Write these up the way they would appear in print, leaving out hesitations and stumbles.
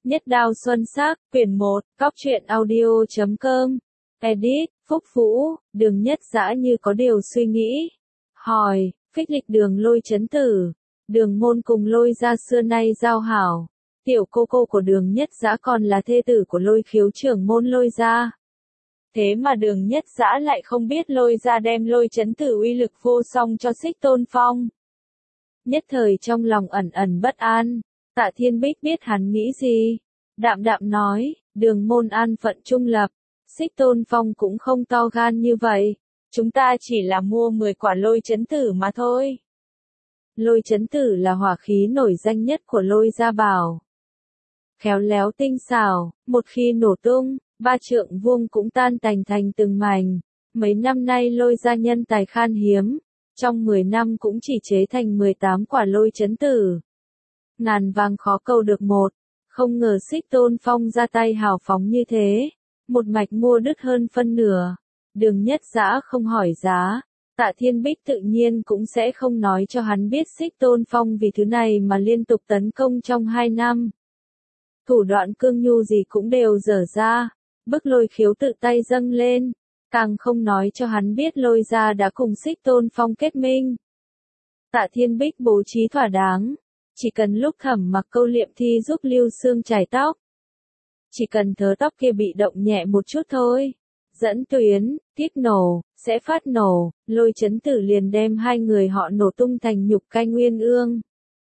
Nhất Đao Xuân Sắc, quyển 1, Cóc truyện audio.com. Edit, Phúc Vũ, Đường Nhất Dã như có điều suy nghĩ. Hỏi, phích lịch Đường Lôi trấn tử. Đường môn cùng Lôi gia xưa nay giao hảo. Tiểu cô cô của Đường Nhất Dã còn là thê tử của Lôi khiếu trưởng môn Lôi gia. Thế mà Đường Nhất Dã lại không biết Lôi gia đem Lôi trấn tử uy lực vô song cho Xích Tôn Phong. Nhất thời trong lòng ẩn ẩn bất an. Tạ Thiên Bích biết hắn nghĩ gì. Đạm đạm nói, Đường môn an phận trung lập. Xích Tôn Phong cũng không to gan như vậy. Chúng ta chỉ là mua 10 quả Lôi trấn tử mà thôi. Lôi trấn tử là hỏa khí nổi danh nhất của Lôi gia bảo. Khéo léo tinh xảo, một khi nổ tung, 3 trượng vuông cũng tan tành thành từng mảnh. Mấy năm nay Lôi gia nhân tài khan hiếm. Trong 10 năm cũng chỉ chế thành 18 quả Lôi trấn tử. Ngàn vàng khó cầu được một. Không ngờ Xích Tôn Phong ra tay hào phóng như thế. Một mạch mua đứt hơn phân nửa. Đường Nhất Dã không hỏi giá. Tạ Thiên Bích tự nhiên cũng sẽ không nói cho hắn biết Xích Tôn Phong vì thứ này mà liên tục tấn công trong 2 năm. Thủ đoạn cương nhu gì cũng đều dở ra. Bức Lôi khiếu tự tay dâng lên. Càng không nói cho hắn biết Lôi gia đã cùng Xích Tôn Phong kết minh. Tạ Thiên Bích bố trí thỏa đáng. Chỉ cần lúc Thẩm Mặc Câu liệm thi giúp Lưu Xương chải tóc. Chỉ cần thớ tóc kia bị động nhẹ một chút thôi. Dẫn tuyến, tiếp nổ, sẽ phát nổ, Lôi trấn tử liền đem hai người họ nổ tung thành nhục canh nguyên ương.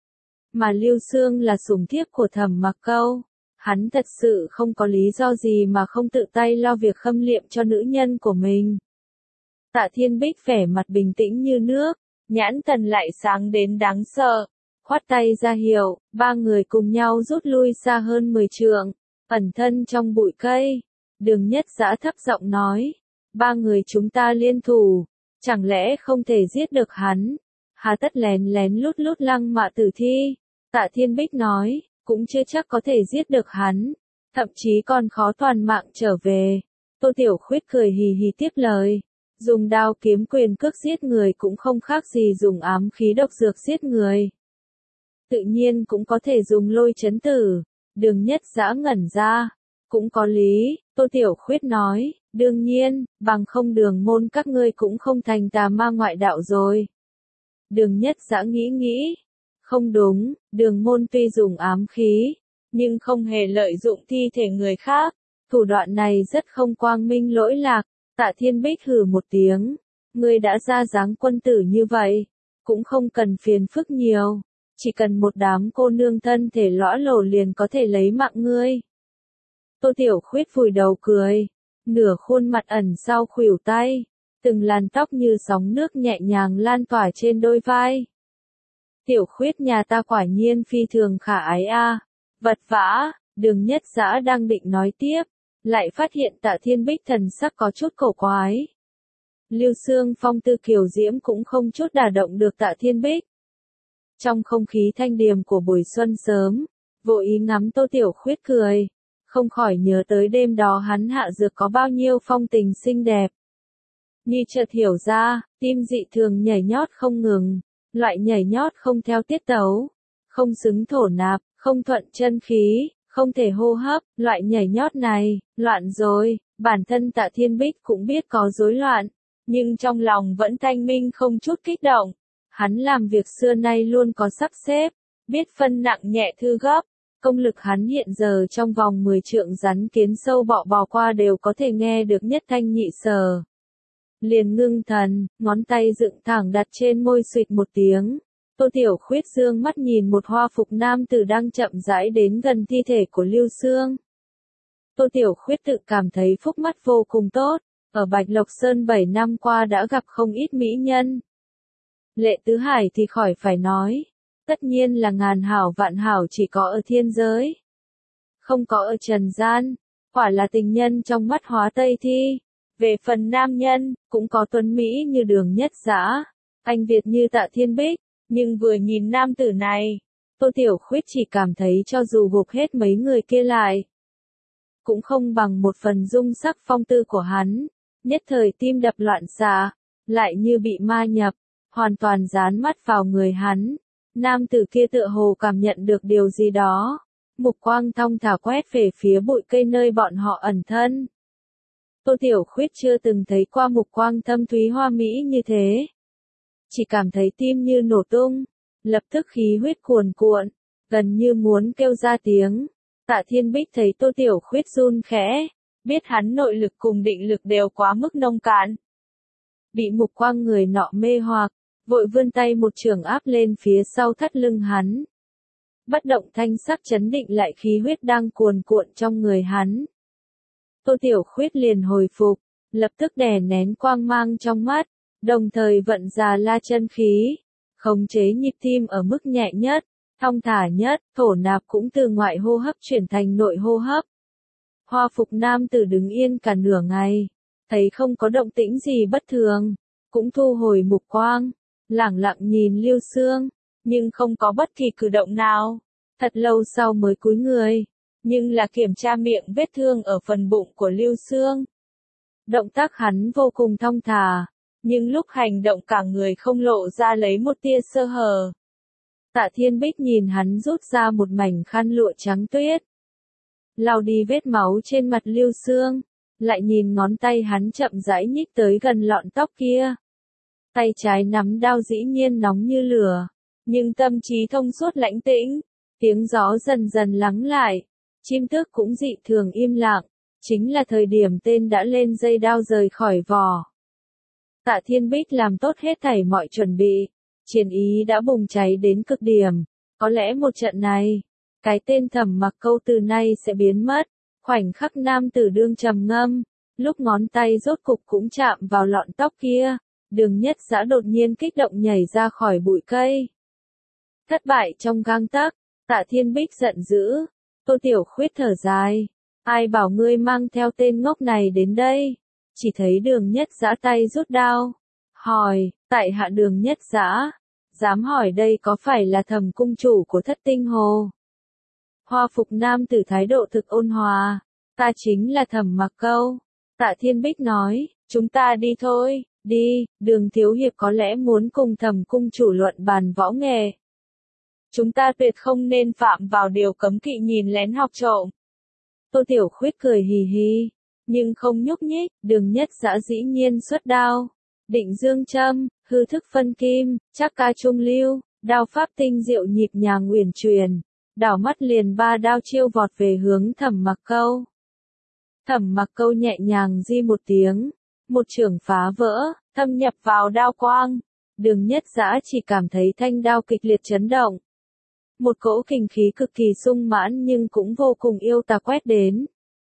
Mà Lưu Xương là sủng thiếp của Thẩm Mặc Câu. Hắn thật sự không có lý do gì mà không tự tay lo việc khâm liệm cho nữ nhân của mình. Tạ Thiên Bích vẻ mặt bình tĩnh như nước, nhãn thần lại sáng đến đáng sợ. Khoát tay ra hiệu, 3 người cùng nhau rút lui xa hơn 10 trượng, ẩn thân trong bụi cây. Đường Nhất Dã thấp giọng nói, 3 người chúng ta liên thủ, chẳng lẽ không thể giết được hắn? Hà tất lén lén lút lút lăng mạ tử thi. Tạ Thiên Bích nói, cũng chưa chắc có thể giết được hắn, thậm chí còn khó toàn mạng trở về. Tô Tiểu Khuyết cười hì hì tiếp lời, dùng đao kiếm quyền cước giết người cũng không khác gì dùng ám khí độc dược giết người. Tự nhiên cũng có thể dùng Lôi trấn tử. Đường Nhất Dã ngẩn ra. Cũng có lý, Tô Tiểu Khuyết nói, đương nhiên, bằng không Đường môn các ngươi cũng không thành tà ma ngoại đạo rồi. Đường Nhất Dã nghĩ, không đúng, Đường môn tuy dùng ám khí, nhưng không hề lợi dụng thi thể người khác. Thủ đoạn này rất không quang minh lỗi lạc. Tạ Thiên Bích hừ một tiếng, ngươi đã ra dáng quân tử như vậy, cũng không cần phiền phức nhiều. Chỉ cần một đám cô nương thân thể lõa lồ liền có thể lấy mạng ngươi. Tô Tiểu Khuyết vùi đầu cười, nửa khuôn mặt ẩn sau khuỷu tay, từng làn tóc như sóng nước nhẹ nhàng lan tỏa trên đôi vai. Tiểu Khuyết nhà ta quả nhiên phi thường khả ái a. Vật vã, Đường Nhất Dã đang định nói tiếp, lại phát hiện Tạ Thiên Bích thần sắc có chút cổ quái. Lưu Xương phong tư kiều diễm cũng không chút đả động được Tạ Thiên Bích. Trong không khí thanh điềm của buổi xuân sớm, vô ý ngắm Tô Tiểu Khuyết cười, không khỏi nhớ tới đêm đó hắn hạ dược có bao nhiêu phong tình xinh đẹp. Như chợt hiểu ra, tim dị thường nhảy nhót không ngừng, loại nhảy nhót không theo tiết tấu, không xứng thổ nạp, không thuận chân khí, không thể hô hấp, loại nhảy nhót này, loạn rồi. Bản thân Tạ Thiên Bích cũng biết có rối loạn, nhưng trong lòng vẫn thanh minh không chút kích động. Hắn làm việc xưa nay luôn có sắp xếp, biết phân nặng nhẹ thư gấp. Công lực hắn hiện giờ trong vòng 10 trượng rắn kiến sâu bọ bò qua đều có thể nghe được nhất thanh nhị sở. Liền ngưng thần, ngón tay dựng thẳng đặt trên môi suýt một tiếng. Tô Tiểu Khuyết dương mắt nhìn một hoa phục nam tử đang chậm rãi đến gần thi thể của Lưu Xương. Tô Tiểu Khuyết tự cảm thấy phúc mắt vô cùng tốt, ở Bạch Lộc Sơn 7 năm qua đã gặp không ít mỹ nhân. Lệ Tứ Hải thì khỏi phải nói, tất nhiên là ngàn hảo vạn hảo chỉ có ở thiên giới, không có ở trần gian, quả là tình nhân trong mắt Hóa Tây Thi. Về phần nam nhân, cũng có tuấn mỹ như Đường Nhất Dã, anh Việt như Tạ Thiên Bích, nhưng vừa nhìn nam tử này, Tô Tiểu Khuyết chỉ cảm thấy cho dù gộp hết mấy người kia lại, cũng không bằng một phần dung sắc phong tư của hắn. Nhất thời tim đập loạn xạ, lại như bị ma nhập, hoàn toàn dán mắt vào người hắn. Nam tử kia tựa hồ cảm nhận được điều gì đó, mục quang thong thả quét về phía bụi cây nơi bọn họ ẩn thân. Tô Tiểu Khuyết chưa từng thấy qua mục quang thâm thúy hoa mỹ như thế. Chỉ cảm thấy tim như nổ tung, lập tức khí huyết cuồn cuộn, gần như muốn kêu ra tiếng. Tạ Thiên Bích thấy Tô Tiểu Khuyết run khẽ, biết hắn nội lực cùng định lực đều quá mức nông cạn. Bị mục quang người nọ mê hoặc, vội vươn tay một chưởng áp lên phía sau thắt lưng hắn. Bất động thanh sắc chấn định lại khí huyết đang cuồn cuộn trong người hắn. Tô Tiểu Khuyết liền hồi phục, lập tức đè nén quang mang trong mắt, đồng thời vận ra la chân khí, khống chế nhịp tim ở mức nhẹ nhất, thong thả nhất, thổ nạp cũng từ ngoại hô hấp chuyển thành nội hô hấp. Hoa phục nam tử đứng yên cả nửa ngày, thấy không có động tĩnh gì bất thường, cũng thu hồi mục quang, lẳng lặng nhìn Lưu Xương, nhưng không có bất kỳ cử động nào. Thật lâu sau mới cúi người, nhưng là kiểm tra miệng vết thương ở phần bụng của Lưu Xương. Động tác hắn vô cùng thong thả, nhưng lúc hành động cả người không lộ ra lấy một tia sơ hở. Tạ Thiên Bích nhìn hắn rút ra một mảnh khăn lụa trắng tuyết, lau đi vết máu trên mặt Lưu Xương, lại nhìn ngón tay hắn chậm rãi nhích tới gần lọn tóc kia. Tay trái nắm đao dĩ nhiên nóng như lửa, nhưng tâm trí thông suốt lãnh tĩnh, tiếng gió dần dần lắng lại, chim tước cũng dị thường im lặng, chính là thời điểm tên đã lên dây đao rời khỏi vỏ. Tạ Thiên Bích làm tốt hết thảy mọi chuẩn bị, chiến ý đã bùng cháy đến cực điểm, có lẽ một trận này, cái tên Thẩm Mặc Câu từ nay sẽ biến mất. Khoảnh khắc nam tử đương trầm ngâm, lúc ngón tay rốt cục cũng chạm vào lọn tóc kia, Đường Nhất Dã đột nhiên kích động nhảy ra khỏi bụi cây. Thất bại trong gang tấc, Tạ Thiên Bích giận dữ, Tô Tiểu Khuyết thở dài, ai bảo ngươi mang theo tên ngốc này đến đây? Chỉ thấy Đường Nhất Dã tay rút đao, hỏi, tại hạ Đường Nhất Dã, dám hỏi đây có phải là Thẩm cung chủ của Thất Tinh Hồ? Hoa phục nam tử thái độ thực ôn hòa, ta chính là Thẩm Mặc Câu. Tạ Thiên Bích nói, chúng ta đi thôi, đi, Đường thiếu hiệp có lẽ muốn cùng Thẩm cung chủ luận bàn võ nghệ. Chúng ta tuyệt không nên phạm vào điều cấm kỵ nhìn lén học trộm. Tô Tiểu Khuyết cười hì hì, nhưng không nhúc nhích. Đường Nhất Dã dĩ nhiên xuất đao, định dương châm, hư thức phân kim, chắc ca trung lưu, đao pháp tinh diệu nhịp nhàng uyển chuyển, đảo mắt liền ba đao chiêu vọt về hướng Thẩm Mặc Câu. Thẩm Mặc Câu nhẹ nhàng di một tiếng, một chưởng phá vỡ, thâm nhập vào đao quang. Đường Nhất Dã chỉ cảm thấy thanh đao kịch liệt chấn động. Một cỗ kình khí cực kỳ sung mãn nhưng cũng vô cùng yêu tà quét đến.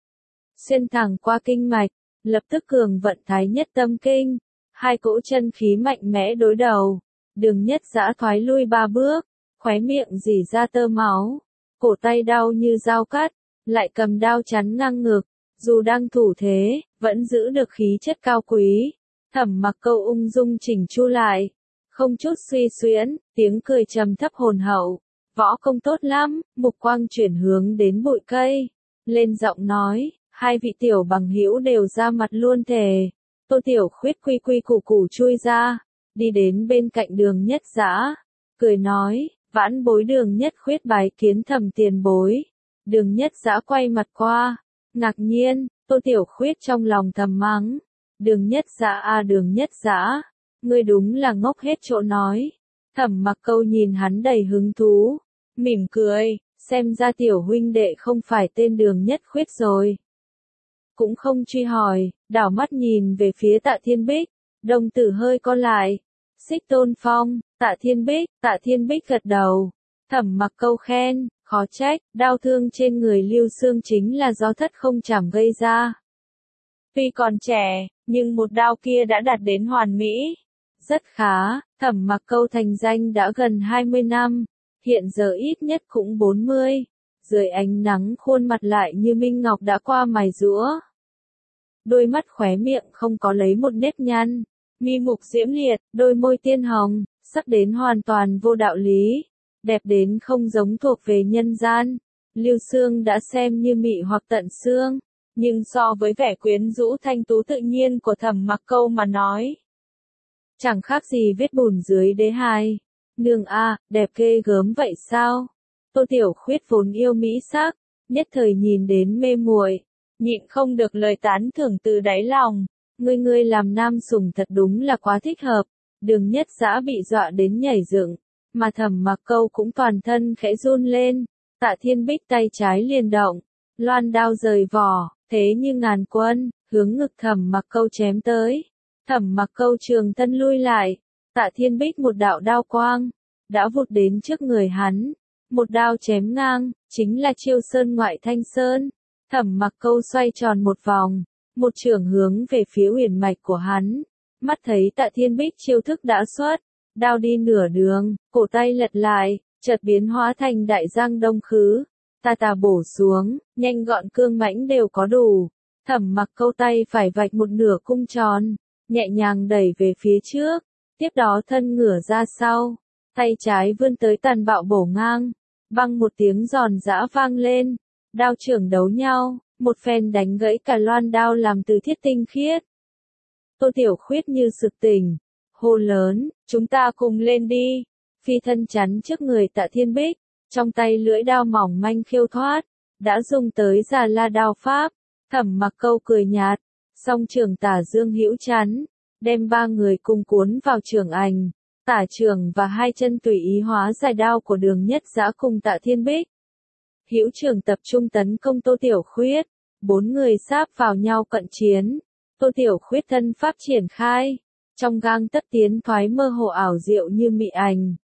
Xuyên thẳng qua kinh mạch, lập tức cường vận thái nhất tâm kinh, hai cỗ chân khí mạnh mẽ đối đầu. Đường Nhất Dã thoái lui ba bước, khóe miệng rỉ ra tơ máu, cổ tay đau như dao cắt, lại cầm đao chắn ngang ngực, dù đang thủ thế, vẫn giữ được khí chất cao quý. Thẩm Mặc Câu ung dung chỉnh chu lại, không chút suy xuyễn, tiếng cười trầm thấp hồn hậu, võ công tốt lắm. Mục quang chuyển hướng đến bụi cây, lên giọng nói, hai vị tiểu bằng hữu đều ra mặt luôn thề. Tô Tiểu Khuyết quy quy củ củ chui ra, đi đến bên cạnh Đường Nhất Dã, cười nói, vãn bối Đường Nhất Khuyết bái kiến Thẩm tiền bối. Đường Nhất Dã quay mặt qua, ngạc nhiên. Tô Tiểu Khuyết trong lòng thầm mắng, Đường Nhất Dã à, Đường Nhất Dã, ngươi đúng là ngốc hết chỗ nói. Thẩm Mặc Câu nhìn hắn đầy hứng thú, mỉm cười, xem ra tiểu huynh đệ không phải tên Đường Nhất Khuyết rồi. Cũng không truy hỏi, đảo mắt nhìn về phía Tạ Thiên Bích, đồng tử hơi co lại. Xích Tôn Phong, Tạ Thiên Bích gật đầu. Thẩm Mặc Câu khen, khó trách, đau thương trên người Lưu Xương chính là do thất không chảm gây ra. Tuy còn trẻ, nhưng một đao kia đã đạt đến hoàn mỹ. Rất khá, Thẩm Mặc Câu thành danh đã gần 20 năm, hiện giờ ít nhất cũng 40. Dưới ánh nắng khuôn mặt lại như minh ngọc đã qua mài giũa. Đôi mắt khóe miệng không có lấy một nếp nhăn, mi mục diễm liệt, đôi môi tiên hồng, sắc đến hoàn toàn vô đạo lý, đẹp đến không giống thuộc về nhân gian. Lưu Xương đã xem như mị hoặc tận xương, nhưng so với vẻ quyến rũ thanh tú tự nhiên của Thẩm Mặc Câu mà nói, chẳng khác gì vết bùn dưới đế hài. Nương a, đẹp ghê gớm vậy sao? Tô Tiểu Khuyết vốn yêu mỹ sắc, nhất thời nhìn đến mê muội, nhịn không được lời tán thưởng từ đáy lòng. Ngươi làm nam sủng thật đúng là quá thích hợp. Đường Nhất Dã bị dọa đến nhảy dựng, mà Thẩm Mặc Câu cũng toàn thân khẽ run lên. Tạ Thiên Bích tay trái liền động, loan đao rời vỏ, thế như ngàn quân, hướng ngực Thẩm Mặc Câu chém tới. Thẩm Mặc Câu trường thân lui lại, Tạ Thiên Bích một đạo đao quang, đã vụt đến trước người hắn. Một đao chém ngang, chính là chiêu sơn ngoại thanh sơn. Thẩm Mặc Câu xoay tròn một vòng, một chưởng hướng về phía huyền mạch của hắn. Mắt thấy Tạ Thiên Bích chiêu thức đã xuất, đao đi nửa đường, cổ tay lật lại, chợt biến hóa thành đại giang đông khứ. Tà bổ xuống, nhanh gọn cương mãnh đều có đủ. Thẩm Mặc Câu tay phải vạch một nửa cung tròn, nhẹ nhàng đẩy về phía trước, tiếp đó thân ngửa ra sau, tay trái vươn tới tàn bạo bổ ngang, băng một tiếng giòn giã vang lên, đao chưởng đấu nhau, một phen đánh gãy cả loan đao làm từ thiết tinh khiết. Tô Tiểu Khuyết như sực tỉnh, hô lớn, chúng ta cùng lên đi, phi thân chắn trước người Tạ Thiên Bích, trong tay lưỡi đao mỏng manh khiêu thoát, đã dùng tới Già La đao pháp. Thẩm Mặc Câu cười nhạt, song trường tả dương hữu chắn, đem ba người cùng cuốn vào trường ảnh, tả trường và hai chân tùy ý hóa giải đao của Đường Nhất Dã cùng Tạ Thiên Bích. Hữu trường tập trung tấn công Tô Tiểu Khuyết, bốn người sáp vào nhau cận chiến. Tô Tiểu Khuyết thân pháp triển khai, trong gang tấc tiến thoái mơ hồ ảo diệu như mị ảnh.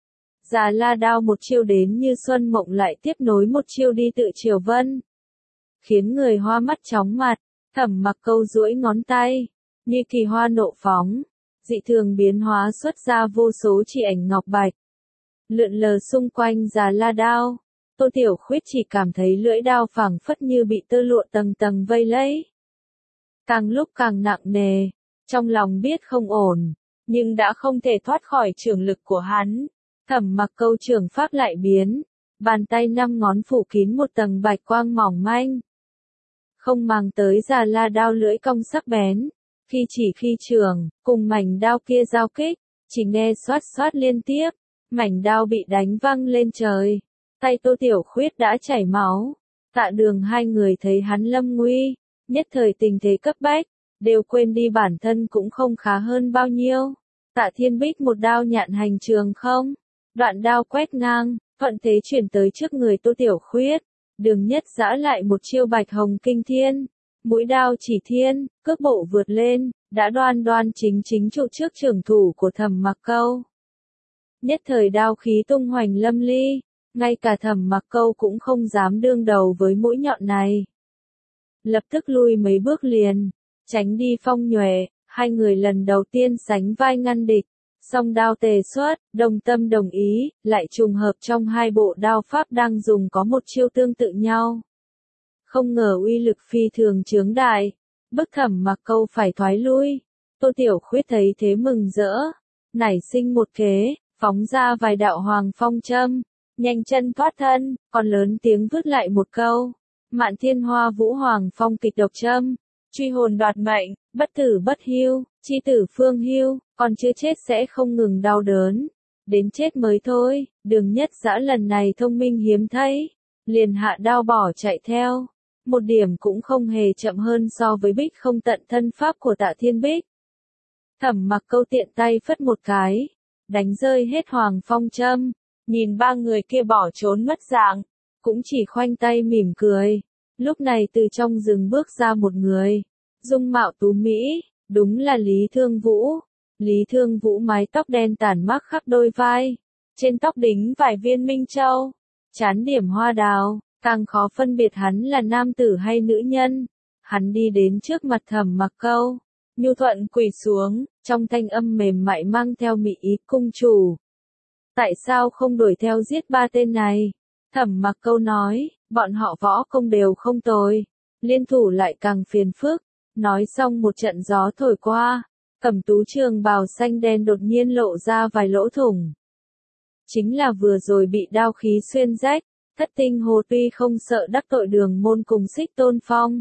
Già La đao một chiêu đến như xuân mộng lại tiếp nối một chiêu đi tự triều vân, khiến người hoa mắt chóng mặt. Thẩm Mặc Câu duỗi ngón tay, như kỳ hoa nộ phóng, dị thường biến hóa xuất ra vô số chỉ ảnh ngọc bạch, lượn lờ xung quanh Già La đao. Tô Tiểu Khuyết chỉ cảm thấy lưỡi đao phảng phất như bị tơ lụa tầng tầng vây lấy, càng lúc càng nặng nề, trong lòng biết không ổn, nhưng đã không thể thoát khỏi chưởng lực của hắn. Thẩm Mặc Câu chưởng pháp lại biến, bàn tay năm ngón phủ kín một tầng bạch quang mỏng manh, không màng tới Già La đao lưỡi cong sắc bén, khi chỉ khi chưởng, cùng mảnh đao kia giao kích, chỉ nghe xoát xoát liên tiếp, mảnh đao bị đánh văng lên trời, tay Tô Tiểu Khuyết đã chảy máu. Tạ Đường hai người thấy hắn lâm nguy, nhất thời tình thế cấp bách, đều quên đi bản thân cũng không khá hơn bao nhiêu. Tạ Thiên Bích một đao nhạn hành trường không, đoạn đao quét ngang, thuận thế chuyển tới trước người Tô Tiểu Khuyết. Đường Nhất Dã lại một chiêu bạch hồng kinh thiên, mũi đao chỉ thiên, cước bộ vượt lên, đã đoan đoan chính chính trụ trước trưởng thủ của Thẩm Mặc Câu. Nhất thời đao khí tung hoành lâm ly, ngay cả Thẩm Mặc Câu cũng không dám đương đầu với mũi nhọn này. Lập tức lui mấy bước liền, tránh đi phong nhuệ, hai người lần đầu tiên sánh vai ngăn địch. Song đao tề xuất, đồng tâm đồng ý, lại trùng hợp trong hai bộ đao pháp đang dùng có một chiêu tương tự nhau. Không ngờ uy lực phi thường chướng đại, bức Thẩm Mặc Câu phải thoái lui. Tô Tiểu Khuyết thấy thế mừng rỡ, nảy sinh một kế, phóng ra vài đạo hoàng phong châm, nhanh chân thoát thân, còn lớn tiếng vứt lại một câu. Mạn Thiên Hoa Vũ Hoàng Phong kịch độc châm, truy hồn đoạt mệnh, bất tử bất hưu, chi tử phương hưu, còn chưa chết sẽ không ngừng đau đớn, đến chết mới thôi. Đường Nhất Dã lần này thông minh hiếm thấy, liền hạ đao bỏ chạy theo, một điểm cũng không hề chậm hơn so với Bích không tận thân pháp của Tạ Thiên Bích. Thẩm Mặc Câu tiện tay phất một cái, đánh rơi hết Hoàng Phong châm, nhìn ba người kia bỏ trốn mất dạng, cũng chỉ khoanh tay mỉm cười. Lúc này từ trong rừng bước ra một người, dung mạo tú mỹ, đúng là Lý Thương Vũ. Lý Thương Vũ mái tóc đen tản mác khắp đôi vai, trên tóc đính vài viên minh châu, trán điểm hoa đào, càng khó phân biệt hắn là nam tử hay nữ nhân. Hắn đi đến trước mặt Thẩm Mặc Câu, nhu thuận quỳ xuống, trong thanh âm mềm mại mang theo mị ý, cung chủ. Tại sao không đuổi theo giết ba tên này? Thẩm Mặc Câu nói, bọn họ võ công đều không tồi, liên thủ lại càng phiền phức. Nói xong một trận gió thổi qua, Cẩm Tú trường bào xanh đen đột nhiên lộ ra vài lỗ thủng. Chính là vừa rồi bị đao khí xuyên rách, Thất Tinh Hồ tuy không sợ đắc tội Đường Môn cùng Xích Tôn Phong,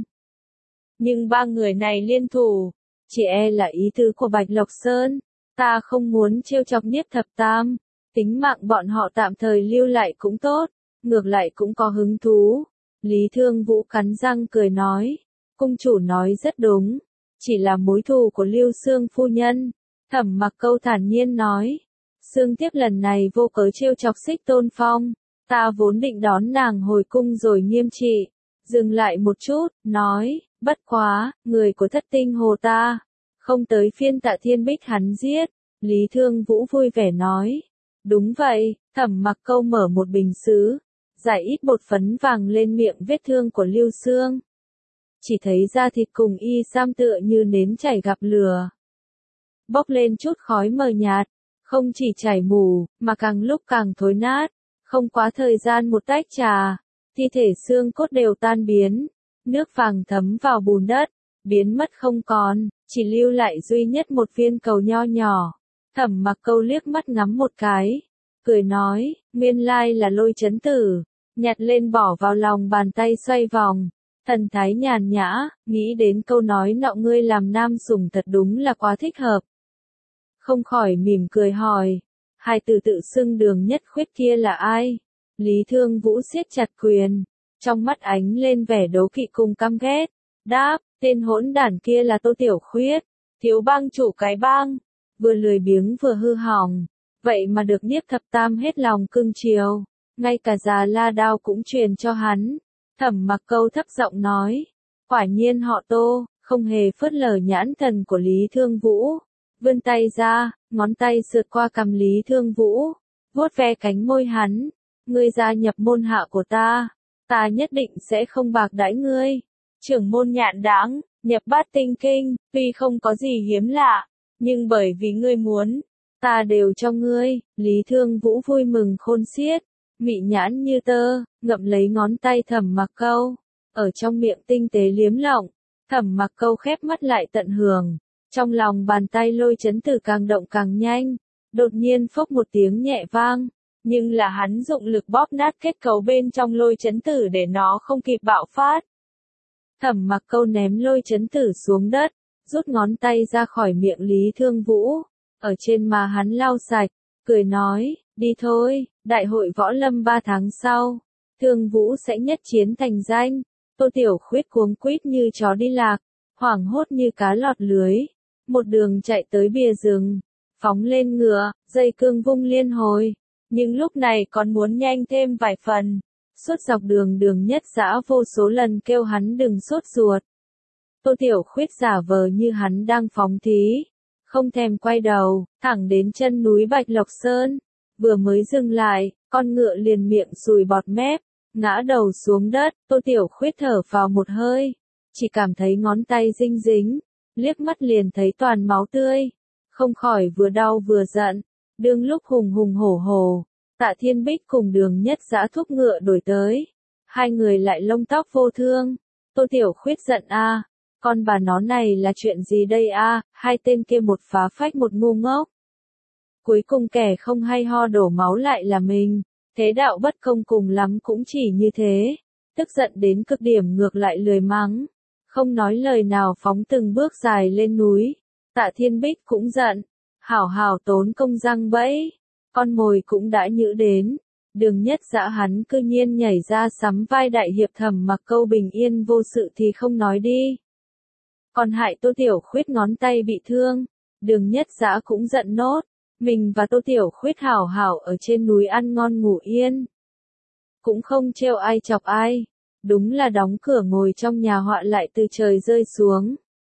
nhưng ba người này liên thủ, chỉ e là ý tứ của Bạch Lộc Sơn. Ta không muốn trêu chọc Niếp Thập Tam, tính mạng bọn họ tạm thời lưu lại cũng tốt. ngược lại cũng có hứng thú. Lý Thương Vũ cắn răng cười nói, cung chủ nói rất đúng, chỉ là mối thù của Lưu Xương phu nhân. Thẩm Mặc Câu thản nhiên nói, Xương Tiếc lần này vô cớ trêu chọc Xích Tôn Phong, ta vốn định đón nàng hồi cung rồi nghiêm trị, dừng lại một chút, nói, bất quá, người của Thất Tinh Hồ ta, không tới phiên Tạ Thiên Bích hắn giết. Lý Thương Vũ vui vẻ nói, đúng vậy. Thẩm Mặc Câu mở một bình sứ, rải ít bột phấn vàng lên miệng vết thương của Lưu Xương. Chỉ thấy da thịt cùng y sam tựa như nến chảy gặp lửa, bốc lên chút khói mờ nhạt, không chỉ chảy mù, mà càng lúc càng thối nát. Không quá thời gian một tách trà, thi thể xương cốt đều tan biến, nước vàng thấm vào bùn đất, biến mất không còn, chỉ lưu lại duy nhất một viên cầu nho nhỏ. Thẩm Mặc Câu liếc mắt ngắm một cái, cười nói, nguyên lai là Lôi Chấn Tử, nhặt lên bỏ vào lòng bàn tay xoay vòng, thần thái nhàn nhã, nghĩ đến câu nói nọ ngươi làm nam sủng thật đúng là quá thích hợp. Không khỏi mỉm cười hỏi, hai từ tự xưng Đường Nhất Khuyết kia là ai? Lý Thương Vũ siết chặt quyền, trong mắt ánh lên vẻ đố kỵ cùng căm ghét, đáp, tên hỗn đản kia là Tô Tiểu Khuyết, thiếu bang chủ cái bang, vừa lười biếng vừa hư hỏng, vậy mà được Niếp Thập Tam hết lòng cưng chiều, ngay cả già La Đao cũng truyền cho hắn. Thẩm Mặc Câu thấp giọng nói, quả nhiên họ Tô, không hề phớt lờ nhãn thần của Lý Thương Vũ, vươn tay ra, ngón tay sượt qua cằm Lý Thương Vũ, vuốt ve cánh môi hắn, ngươi gia nhập môn hạ của ta nhất định sẽ không bạc đãi ngươi. Trưởng môn Nhạn Đãng, nhập Bát Tinh Kinh, tuy không có gì hiếm lạ, nhưng bởi vì ngươi muốn, ta đều cho ngươi. Lý Thương Vũ vui mừng khôn xiết, mị nhãn như tơ, ngậm lấy ngón tay Thẩm Mặc Câu, ở trong miệng tinh tế liếm lỏng. Thẩm Mặc Câu khép mắt lại tận hưởng, trong lòng bàn tay Lôi Chấn Tử càng động càng nhanh, đột nhiên phốc một tiếng nhẹ vang, nhưng là hắn dụng lực bóp nát kết cấu bên trong Lôi Chấn Tử để nó không kịp bạo phát. Thẩm Mặc Câu ném Lôi Chấn Tử xuống đất, rút ngón tay ra khỏi miệng Lý Thương Vũ, ở trên má hắn lau sạch, cười nói, đi thôi, đại hội võ lâm 3 tháng sau, Thương Vũ sẽ nhất chiến thành danh. Tô Tiểu Khuyết cuống quýt như chó đi lạc, hoảng hốt như cá lọt lưới, một đường chạy tới bìa rừng, phóng lên ngựa, dây cương vung liên hồi, nhưng lúc này còn muốn nhanh thêm vài phần. Suốt dọc đường Đường Nhất Dã vô số lần kêu hắn đừng sốt ruột. Tô Tiểu Khuyết giả vờ như hắn đang phóng thí, không thèm quay đầu, thẳng đến chân núi Bạch Lộc Sơn. Vừa mới dừng lại, con ngựa liền miệng sùi bọt mép, ngã đầu xuống đất. Tô Tiểu Khuyết thở vào một hơi, chỉ cảm thấy ngón tay dinh dính, liếc mắt liền thấy toàn máu tươi, không khỏi vừa đau vừa giận. Đương lúc hùng hùng hổ hổ, Tạ Thiên Bích cùng Đường Nhất Dã thúc ngựa đuổi tới, hai người lại lông tóc vô thương. Tô Tiểu Khuyết giận a, con bà nó này là chuyện gì đây a? Hai tên kia một phá phách một ngu ngốc. Cuối cùng kẻ không hay ho đổ máu lại là mình, thế đạo bất công cùng lắm cũng chỉ như thế. Tức giận đến cực điểm ngược lại lười mắng, không nói lời nào phóng từng bước dài lên núi. Tạ Thiên Bích cũng giận, hảo hảo tốn công răng bẫy, con mồi cũng đã nhữ đến. Đường Nhất Dã hắn cư nhiên nhảy ra sắm vai đại hiệp Thẩm Mặc Câu bình yên vô sự thì không nói đi, còn hại Tô Tiểu Khuyết ngón tay bị thương. Đường Nhất Dã cũng giận nốt, mình và Tô Tiểu Khuyết hảo hảo ở trên núi ăn ngon ngủ yên, cũng không trêu ai chọc ai, đúng là đóng cửa ngồi trong nhà họa lại từ trời rơi xuống.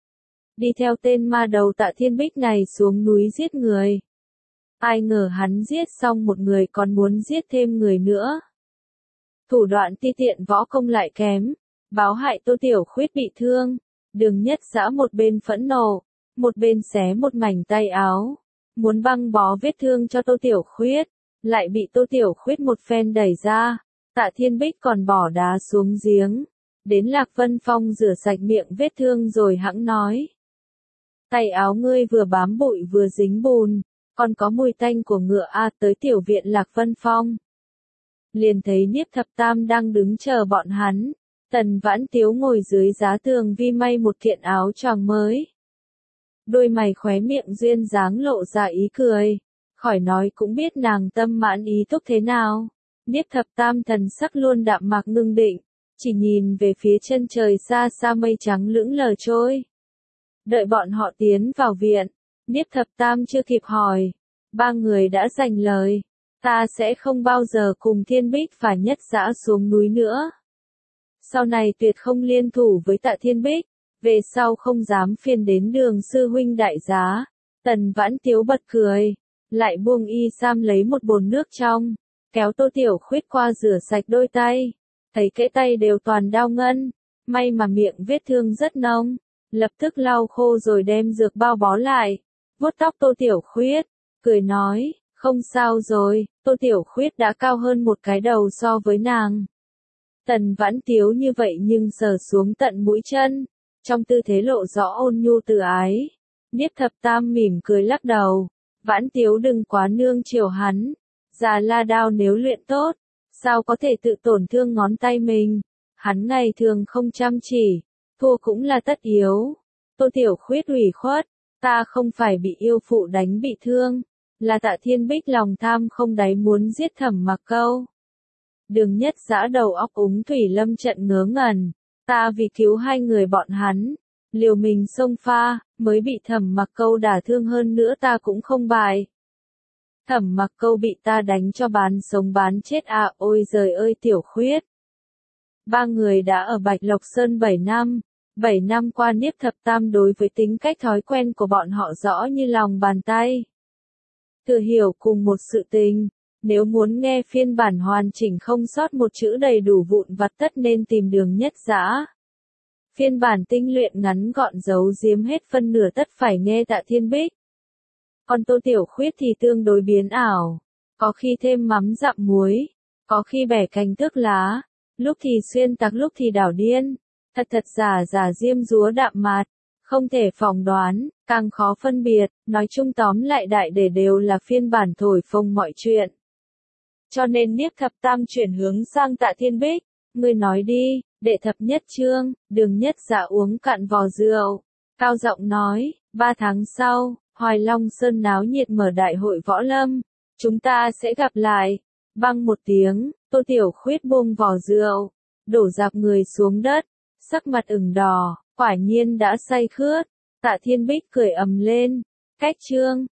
Đi theo tên ma đầu Tạ Thiên Bích này xuống núi giết người. Ai ngờ hắn giết xong một người còn muốn giết thêm người nữa. Thủ đoạn ti tiện võ công lại kém, báo hại Tô Tiểu Khuyết bị thương. Đường Nhất Dã một bên phẫn nộ, một bên xé một mảnh tay áo, muốn băng bó vết thương cho Tô Tiểu Khuyết, lại bị Tô Tiểu Khuyết một phen đẩy ra. Tạ Thiên Bích còn bỏ đá xuống giếng, đến Lạc Vân Phong rửa sạch miệng vết thương rồi hẵng nói. Tay áo ngươi vừa bám bụi vừa dính bùn, còn có mùi tanh của ngựa a. Tới tiểu viện Lạc Vân Phong, liền thấy Niếp Thập Tam đang đứng chờ bọn hắn. Tần Vãn Tiếu ngồi dưới giá tường vi may một kiện áo choàng mới. Đôi mày khóe miệng duyên dáng lộ ra ý cười, khỏi nói cũng biết nàng tâm mãn ý túc thế nào. Niếp Thập Tam thần sắc luôn đạm mạc ngưng định, chỉ nhìn về phía chân trời xa xa mây trắng lững lờ trôi. Đợi bọn họ tiến vào viện, Niếp Thập Tam chưa kịp hỏi, ba người đã giành lời, ta sẽ không bao giờ cùng Thiên Bích và Nhất Dã xuống núi nữa. Sau này tuyệt không liên thủ với Tạ Thiên Bích, về sau không dám phiền đến Đường sư huynh đại giá. Tần Vãn Tiếu bật cười, lại buông y sam lấy một bồn nước trong, kéo Tô Tiểu Khuyết qua rửa sạch đôi tay, thấy kẽ tay đều toàn đau ngân, may mà miệng vết thương rất nông, lập tức lau khô rồi đem dược bao bó lại, vuốt tóc Tô Tiểu Khuyết, cười nói, không sao rồi, Tô Tiểu Khuyết đã cao hơn một cái đầu so với nàng. Tần Vãn Tiếu như vậy nhưng sờ xuống tận mũi chân, trong tư thế lộ rõ ôn nhu từ ái. Niếp Thập Tam mỉm cười lắc đầu, Vãn Tiếu đừng quá nương chiều hắn, già la đao nếu luyện tốt, sao có thể tự tổn thương ngón tay mình, hắn ngày thường không chăm chỉ, thua cũng là tất yếu. Tô Tiểu Khuyết ủy khuất, ta không phải bị yêu phụ đánh bị thương, là Tạ Thiên Bích lòng tham không đáy muốn giết Thẩm Mặc Câu. Đường Nhất Dã đầu óc úng thủy lâm trận ngớ ngẩn, ta vì cứu hai người bọn hắn, liều mình xông pha, mới bị Thẩm Mặc Câu đả thương hơn nữa ta cũng không bại. Thẩm Mặc Câu bị ta đánh cho bán sống bán chết à, ôi giời ơi Tiểu Khuyết. Ba người đã ở Bạch Lộc Sơn 7 năm, 7 năm qua Niếp Thập Tam đối với tính cách thói quen của bọn họ rõ như lòng bàn tay. Thừa hiểu cùng một sự tình, nếu muốn nghe phiên bản hoàn chỉnh không sót một chữ đầy đủ vụn vặt tất nên tìm Đường Nhất Dã. Phiên bản tinh luyện ngắn gọn giấu giếm hết phân nửa tất phải nghe Tạ Thiên Bích. Còn Tô Tiểu Khuyết thì tương đối biến ảo, có khi thêm mắm dặm muối, có khi bẻ cành tước lá, lúc thì xuyên tạc lúc thì đảo điên, thật giả diêm dúa đạm mạt, không thể phỏng đoán, càng khó phân biệt, nói chung tóm lại đại để đều là phiên bản thổi phồng mọi chuyện. Cho nên Niếp Thập Tam chuyển hướng sang Tạ Thiên Bích, ngươi nói đi, đệ thập nhất chương, Đường Nhất Dã uống cạn vò rượu, cao giọng nói, 3 tháng sau, Hoài Long Sơn náo nhiệt mở đại hội võ lâm, chúng ta sẽ gặp lại. Băng một tiếng, Tô Tiểu Khuyết buông vò rượu, đổ dạp người xuống đất, sắc mặt ửng đỏ, quả nhiên đã say khướt. Tạ Thiên Bích cười ầm lên, cách chương.